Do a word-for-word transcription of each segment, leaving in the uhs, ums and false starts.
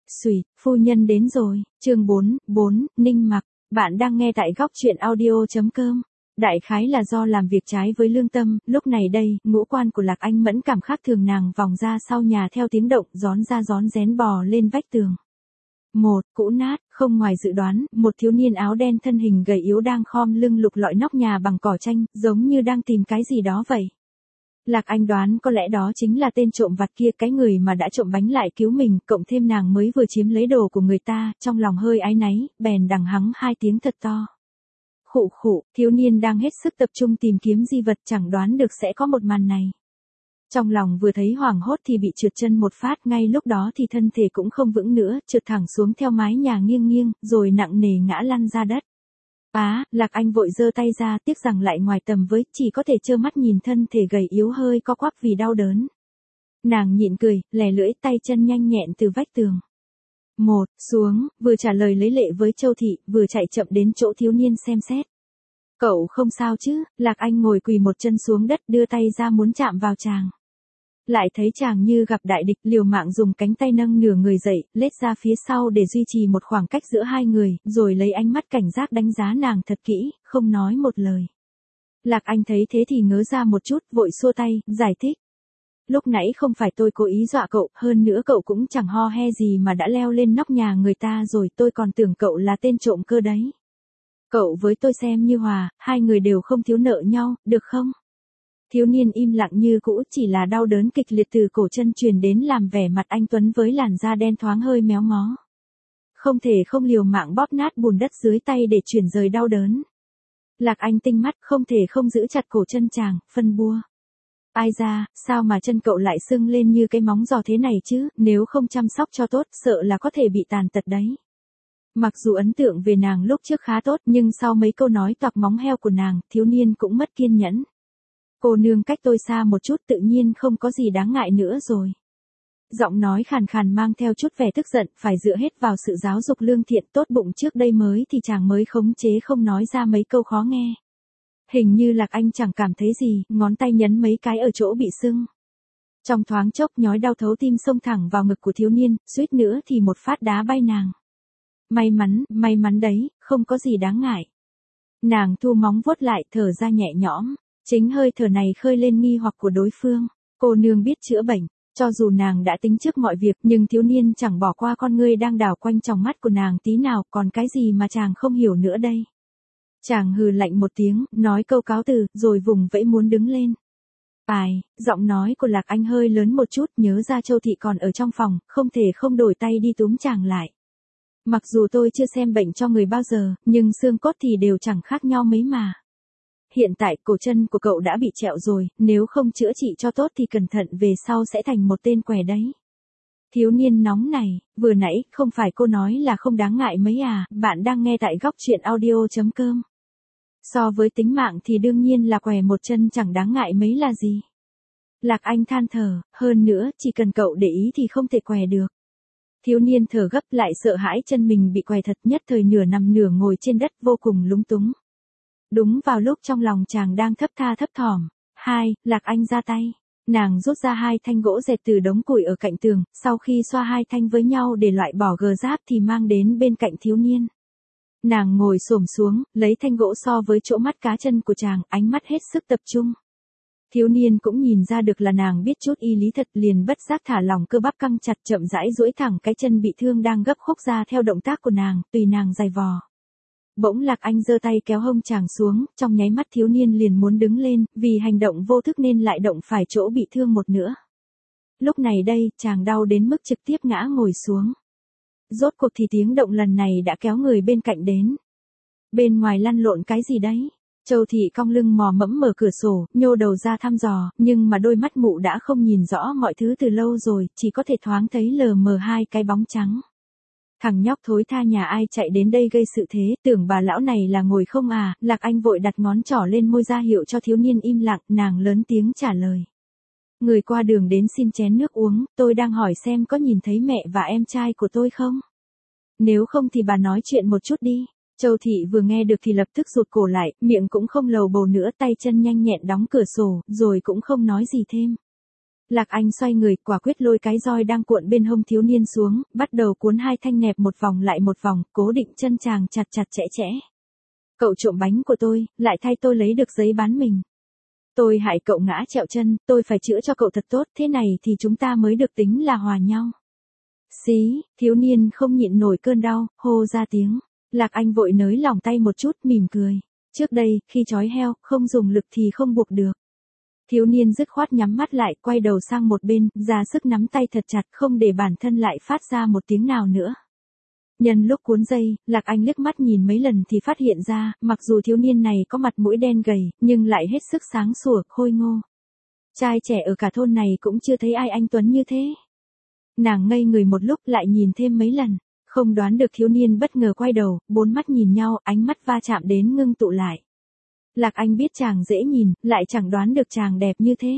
Xùi, phu nhân đến rồi, chương bốn, bốn, Ninh Mặc, bạn đang nghe tại góc truyện audio.com. Đại khái là do làm việc trái với lương tâm, lúc này đây, ngũ quan của Lạc Anh mẫn cảm khác thường, nàng vòng ra sau nhà theo tiếng động, rón ra rón rén bò lên vách tường. Một, cũ nát, không ngoài dự đoán, một thiếu niên áo đen thân hình gầy yếu đang khom lưng lục lọi nóc nhà bằng cỏ tranh, giống như đang tìm cái gì đó vậy. Lạc Anh đoán có lẽ đó chính là tên trộm vặt kia, cái người mà đã trộm bánh lại cứu mình, cộng thêm nàng mới vừa chiếm lấy đồ của người ta, trong lòng hơi áy náy, bèn đằng hắng hai tiếng thật to. Khụ khụ, thiếu niên đang hết sức tập trung tìm kiếm di vật, chẳng đoán được sẽ có một màn này. Trong lòng vừa thấy hoảng hốt thì bị trượt chân một phát, ngay lúc đó thì thân thể cũng không vững nữa, trượt thẳng xuống theo mái nhà nghiêng nghiêng, rồi nặng nề ngã lăn ra đất. Á, Lạc Anh vội giơ tay ra, tiếc rằng lại ngoài tầm với, chỉ có thể trơ mắt nhìn thân thể gầy yếu hơi co quắp vì đau đớn. Nàng nhịn cười, lè lưỡi, tay chân nhanh nhẹn từ vách tường. Một, xuống, vừa trả lời lấy lệ với Châu Thị, vừa chạy chậm đến chỗ thiếu niên xem xét. Cậu không sao chứ? Lạc Anh ngồi quỳ một chân xuống đất, đưa tay ra muốn chạm vào chàng. Lại thấy chàng như gặp đại địch, liều mạng dùng cánh tay nâng nửa người dậy, lết ra phía sau để duy trì một khoảng cách giữa hai người, rồi lấy ánh mắt cảnh giác đánh giá nàng thật kỹ, không nói một lời. Lạc Anh thấy thế thì ngớ ra một chút, vội xua tay, giải thích. Lúc nãy không phải tôi cố ý dọa cậu, hơn nữa cậu cũng chẳng ho he gì mà đã leo lên nóc nhà người ta rồi, tôi còn tưởng cậu là tên trộm cơ đấy. Cậu với tôi xem như hòa, hai người đều không thiếu nợ nhau, được không? Thiếu niên im lặng như cũ, chỉ là đau đớn kịch liệt từ cổ chân truyền đến làm vẻ mặt anh tuấn với làn da đen thoáng hơi méo mó. Không thể không liều mạng bóp nát bùn đất dưới tay để chuyển rời đau đớn. Lạc Anh tinh mắt, không thể không giữ chặt cổ chân chàng, phân bua. Ai ra, sao mà chân cậu lại sưng lên như cái móng giò thế này chứ, nếu không chăm sóc cho tốt, sợ là có thể bị tàn tật đấy. Mặc dù ấn tượng về nàng lúc trước khá tốt, nhưng sau mấy câu nói toạc móng heo của nàng, thiếu niên cũng mất kiên nhẫn. Cô nương cách tôi xa một chút, tự nhiên không có gì đáng ngại nữa rồi. Giọng nói khàn khàn mang theo chút vẻ tức giận, phải dựa hết vào sự giáo dục lương thiện tốt bụng trước đây mới thì chàng mới khống chế không nói ra mấy câu khó nghe. Hình như Lạc Anh chẳng cảm thấy gì, ngón tay nhấn mấy cái ở chỗ bị sưng. Trong thoáng chốc nhói đau thấu tim xông thẳng vào ngực của thiếu niên, suýt nữa thì một phát đá bay nàng. May mắn, may mắn đấy, không có gì đáng ngại. Nàng thu móng vuốt lại, thở ra nhẹ nhõm. Chính hơi thở này khơi lên nghi hoặc của đối phương. Cô nương biết chữa bệnh, cho dù nàng đã tính trước mọi việc, nhưng thiếu niên chẳng bỏ qua con ngươi đang đảo quanh trong mắt của nàng tí nào, còn cái gì mà chàng không hiểu nữa đây. Chàng hừ lạnh một tiếng, nói câu cáo từ, rồi vùng vẫy muốn đứng lên. Ai, giọng nói của Lạc Anh hơi lớn một chút, nhớ ra Châu Thị còn ở trong phòng, không thể không đổi tay đi túm chàng lại. Mặc dù tôi chưa xem bệnh cho người bao giờ, nhưng xương cốt thì đều chẳng khác nhau mấy mà. Hiện tại cổ chân của cậu đã bị trẹo rồi, nếu không chữa trị cho tốt thì cẩn thận về sau sẽ thành một tên què đấy. Thiếu niên nóng này, vừa nãy không phải cô nói là không đáng ngại mấy à, bạn đang nghe tại góc truyện audio.com. So với tính mạng thì đương nhiên là què một chân chẳng đáng ngại mấy là gì. Lạc Anh than thở, hơn nữa, chỉ cần cậu để ý thì không thể què được. Thiếu niên thở gấp lại sợ hãi chân mình bị què thật, nhất thời nửa nằm nửa ngồi trên đất vô cùng lúng túng. Đúng vào lúc trong lòng chàng đang thấp tha thấp thỏm. Hai, Lạc Anh ra tay. Nàng rút ra hai thanh gỗ dẹt từ đống củi ở cạnh tường, sau khi xoa hai thanh với nhau để loại bỏ gờ giáp thì mang đến bên cạnh thiếu niên. Nàng ngồi xổm xuống, lấy thanh gỗ so với chỗ mắt cá chân của chàng, ánh mắt hết sức tập trung. Thiếu niên cũng nhìn ra được là nàng biết chút y lý thật, liền bất giác thả lỏng cơ bắp căng chặt, chậm rãi duỗi thẳng cái chân bị thương đang gấp khúc ra theo động tác của nàng, tùy nàng giày vò. Bỗng Lạc Anh giơ tay kéo hông chàng xuống, trong nháy mắt thiếu niên liền muốn đứng lên, vì hành động vô thức nên lại động phải chỗ bị thương một nữa. Lúc này đây, chàng đau đến mức trực tiếp ngã ngồi xuống. Rốt cuộc thì tiếng động lần này đã kéo người bên cạnh đến. Bên ngoài lăn lộn cái gì đấy? Châu Thị cong lưng mò mẫm mở cửa sổ, nhô đầu ra thăm dò, nhưng mà đôi mắt mụ đã không nhìn rõ mọi thứ từ lâu rồi, chỉ có thể thoáng thấy lờ mờ hai cái bóng trắng. Thằng nhóc thối tha nhà ai chạy đến đây gây sự thế, tưởng bà lão này là ngồi không à, Lạc Anh vội đặt ngón trỏ lên môi ra hiệu cho thiếu niên im lặng, nàng lớn tiếng trả lời. Người qua đường đến xin chén nước uống, tôi đang hỏi xem có nhìn thấy mẹ và em trai của tôi không? Nếu không thì bà nói chuyện một chút đi. Châu Thị vừa nghe được thì lập tức rụt cổ lại, miệng cũng không lầu bầu nữa, tay chân nhanh nhẹn đóng cửa sổ, rồi cũng không nói gì thêm. Lạc Anh xoay người, quả quyết lôi cái roi đang cuộn bên hông thiếu niên xuống, bắt đầu cuốn hai thanh nẹp một vòng lại một vòng, cố định chân chàng chặt chặt chẽ chẽ. Cậu trộm bánh của tôi, lại thay tôi lấy được giấy bán mình. Tôi hại cậu ngã trẹo chân, tôi phải chữa cho cậu thật tốt, thế này thì chúng ta mới được tính là hòa nhau. Xí, thiếu niên không nhịn nổi cơn đau, hô ra tiếng. Lạc Anh vội nới lỏng tay một chút, mỉm cười. Trước đây, khi trói heo, không dùng lực thì không buộc được. Thiếu niên dứt khoát nhắm mắt lại, quay đầu sang một bên, ra sức nắm tay thật chặt, không để bản thân lại phát ra một tiếng nào nữa. Nhân lúc cuốn dây, Lạc Anh liếc mắt nhìn mấy lần thì phát hiện ra, mặc dù thiếu niên này có mặt mũi đen gầy, nhưng lại hết sức sáng sủa, khôi ngô. Trai trẻ ở cả thôn này cũng chưa thấy ai anh tuấn như thế. Nàng ngây người một lúc lại nhìn thêm mấy lần, không đoán được thiếu niên bất ngờ quay đầu, bốn mắt nhìn nhau, ánh mắt va chạm đến ngưng tụ lại. Lạc Anh biết chàng dễ nhìn, lại chẳng đoán được chàng đẹp như thế.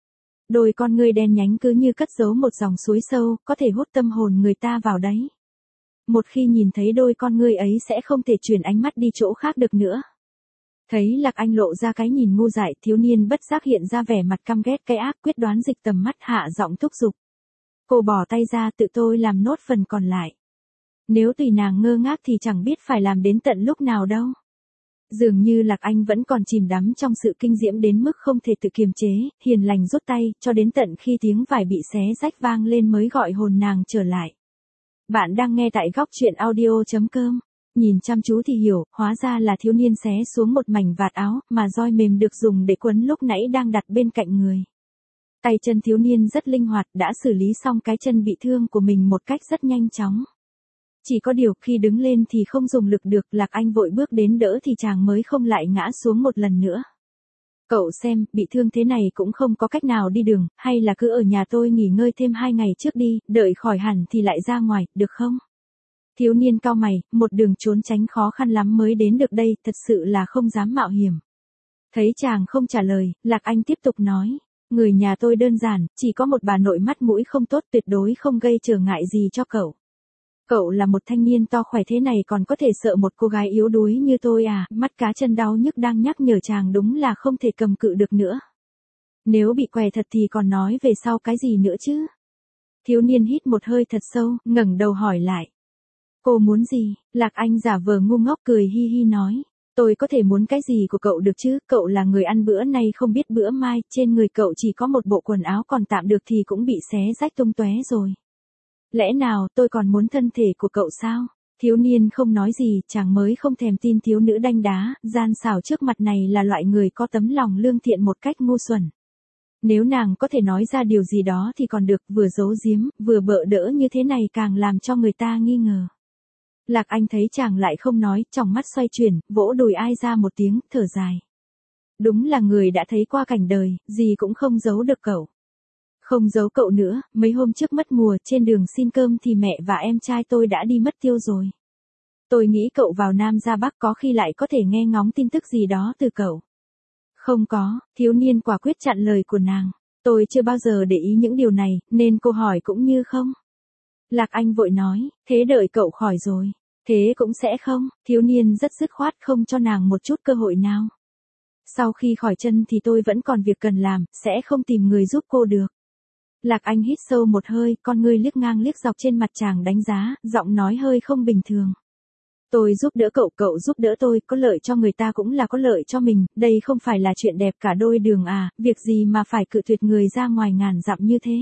Đôi con ngươi đen nhánh cứ như cất giấu một dòng suối sâu, có thể hút tâm hồn người ta vào đấy. Một khi nhìn thấy đôi con ngươi ấy sẽ không thể chuyển ánh mắt đi chỗ khác được nữa. Thấy Lạc Anh lộ ra cái nhìn ngu dại, thiếu niên bất giác hiện ra vẻ mặt căm ghét cái ác, quyết đoán dịch tầm mắt, hạ giọng thúc giục. Cô bỏ tay ra, tự tôi làm nốt phần còn lại. Nếu tùy nàng ngơ ngác thì chẳng biết phải làm đến tận lúc nào đâu. Dường như Lạc Anh vẫn còn chìm đắm trong sự kinh diễm đến mức không thể tự kiềm chế, hiền lành rút tay, cho đến tận khi tiếng vải bị xé rách vang lên mới gọi hồn nàng trở lại. Bạn đang nghe tại góc truyện audio chấm com. Nhìn chăm chú thì hiểu, hóa ra là thiếu niên xé xuống một mảnh vạt áo, mà roi mềm được dùng để quấn lúc nãy đang đặt bên cạnh người. Tay chân thiếu niên rất linh hoạt, đã xử lý xong cái chân bị thương của mình một cách rất nhanh chóng. Chỉ có điều khi đứng lên thì không dùng lực được, Lạc Anh vội bước đến đỡ thì chàng mới không lại ngã xuống một lần nữa. Cậu xem, bị thương thế này cũng không có cách nào đi đường, hay là cứ ở nhà tôi nghỉ ngơi thêm hai ngày trước đi, đợi khỏi hẳn thì lại ra ngoài, được không? Thiếu niên cau mày, một đường trốn tránh khó khăn lắm mới đến được đây, thật sự là không dám mạo hiểm. Thấy chàng không trả lời, Lạc Anh tiếp tục nói, người nhà tôi đơn giản, chỉ có một bà nội mắt mũi không tốt, tuyệt đối không gây trở ngại gì cho cậu. Cậu là một thanh niên to khỏe thế này còn có thể sợ một cô gái yếu đuối như tôi à, mắt cá chân đau nhức đang nhắc nhở chàng đúng là không thể cầm cự được nữa. Nếu bị què thật thì còn nói về sau cái gì nữa chứ? Thiếu niên hít một hơi thật sâu, ngẩng đầu hỏi lại. Cô muốn gì? Lạc Anh giả vờ ngu ngốc cười hi hi nói. Tôi có thể muốn cái gì của cậu được chứ, cậu là người ăn bữa nay không biết bữa mai, trên người cậu chỉ có một bộ quần áo còn tạm được thì cũng bị xé rách tung tóe rồi. Lẽ nào tôi còn muốn thân thể của cậu sao? Thiếu niên không nói gì, chàng mới không thèm tin thiếu nữ đanh đá, gian xảo trước mặt này là loại người có tấm lòng lương thiện một cách ngu xuẩn. Nếu nàng có thể nói ra điều gì đó thì còn được, vừa giấu giếm, vừa bợ đỡ như thế này càng làm cho người ta nghi ngờ. Lạc Anh thấy chàng lại không nói, tròng mắt xoay chuyển, vỗ đùi ai ra một tiếng, thở dài. Đúng là người đã thấy qua cảnh đời, gì cũng không giấu được cậu. Không giấu cậu nữa, mấy hôm trước mất mùa, trên đường xin cơm thì mẹ và em trai tôi đã đi mất tiêu rồi. Tôi nghĩ cậu vào Nam ra Bắc có khi lại có thể nghe ngóng tin tức gì đó từ cậu. Không có, thiếu niên quả quyết chặn lời của nàng. Tôi chưa bao giờ để ý những điều này, nên cô hỏi cũng như không. Lạc Anh vội nói, thế đợi cậu khỏi rồi. Thế cũng sẽ không, thiếu niên rất dứt khoát không cho nàng một chút cơ hội nào. Sau khi khỏi chân thì tôi vẫn còn việc cần làm, sẽ không tìm người giúp cô được. Lạc Anh hít sâu một hơi, con ngươi liếc ngang liếc dọc trên mặt chàng đánh giá, giọng nói hơi không bình thường. Tôi giúp đỡ cậu, cậu giúp đỡ tôi, có lợi cho người ta cũng là có lợi cho mình, đây không phải là chuyện đẹp cả đôi đường à, việc gì mà phải cự tuyệt người ra ngoài ngàn dặm như thế.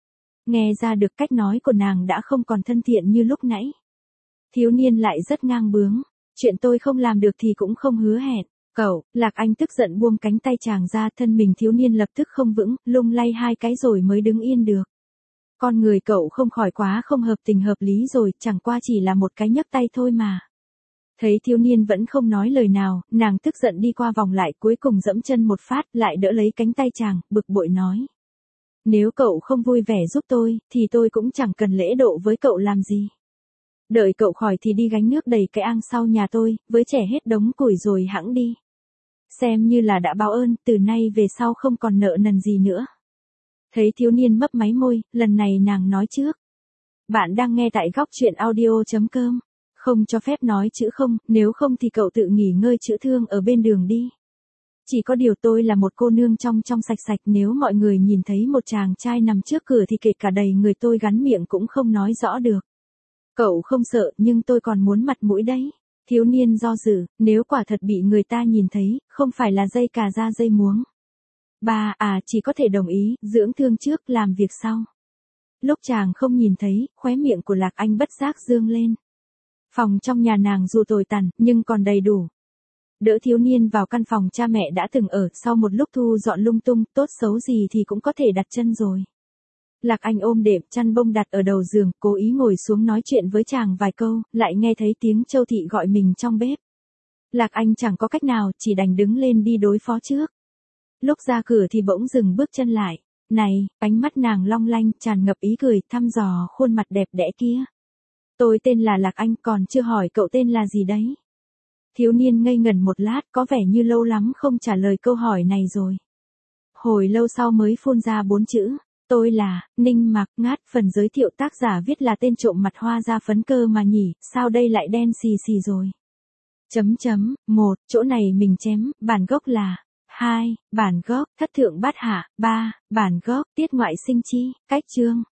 Nghe ra được cách nói của nàng đã không còn thân thiện như lúc nãy. Thiếu niên lại rất ngang bướng, chuyện tôi không làm được thì cũng không hứa hẹn. Cậu, Lạc Anh tức giận buông cánh tay chàng ra, thân mình thiếu niên lập tức không vững, lung lay hai cái rồi mới đứng yên được. Con người cậu không khỏi quá không hợp tình hợp lý rồi, chẳng qua chỉ là một cái nhấc tay thôi mà. Thấy thiếu niên vẫn không nói lời nào, nàng tức giận đi qua vòng lại, cuối cùng dẫm chân một phát, lại đỡ lấy cánh tay chàng, bực bội nói. Nếu cậu không vui vẻ giúp tôi, thì tôi cũng chẳng cần lễ độ với cậu làm gì. Đợi cậu khỏi thì đi gánh nước đầy cái ang sau nhà tôi, với trẻ hết đống củi rồi hẵng đi. Xem như là đã báo ơn, từ nay về sau không còn nợ nần gì nữa. Thấy thiếu niên mấp máy môi, lần này nàng nói trước. Bạn đang nghe tại góc truyện audio chấm com. Không cho phép nói chữ không, nếu không thì cậu tự nghỉ ngơi chữa thương ở bên đường đi. Chỉ có điều tôi là một cô nương trong trong sạch sạch, nếu mọi người nhìn thấy một chàng trai nằm trước cửa thì kể cả đầy người tôi gắn miệng cũng không nói rõ được. Cậu không sợ, nhưng tôi còn muốn mặt mũi đấy. Thiếu niên do dự, nếu quả thật bị người ta nhìn thấy, không phải là dây cà ra dây muống. Bà, à, chỉ có thể đồng ý, dưỡng thương trước, làm việc sau. Lúc chàng không nhìn thấy, khóe miệng của Lạc Anh bất giác dương lên. Phòng trong nhà nàng dù tồi tàn, nhưng còn đầy đủ. Đỡ thiếu niên vào căn phòng cha mẹ đã từng ở, sau một lúc thu dọn lung tung, tốt xấu gì thì cũng có thể đặt chân rồi. Lạc Anh ôm đệm chăn bông đặt ở đầu giường, cố ý ngồi xuống nói chuyện với chàng vài câu, lại nghe thấy tiếng Châu Thị gọi mình trong bếp. Lạc Anh chẳng có cách nào, chỉ đành đứng lên đi đối phó trước. Lúc ra cửa thì bỗng dừng bước chân lại. Này, ánh mắt nàng long lanh, tràn ngập ý cười, thăm dò khuôn mặt đẹp đẽ kia. Tôi tên là Lạc Anh, còn chưa hỏi cậu tên là gì đấy. Thiếu niên ngây ngẩn một lát, có vẻ như lâu lắm không trả lời câu hỏi này rồi. Hồi lâu sau mới phun ra bốn chữ. Tôi là, Ninh Mặc. Ngát, phần giới thiệu tác giả viết là tên trộm mặt hoa da phấn cơ mà nhỉ, sao đây lại đen xì xì rồi. Chấm chấm, một, chỗ này mình chém, bản gốc là. Hai, bản gốc, thất thượng bát hạ. Ba, bản gốc, tiết ngoại sinh chi, cách chương.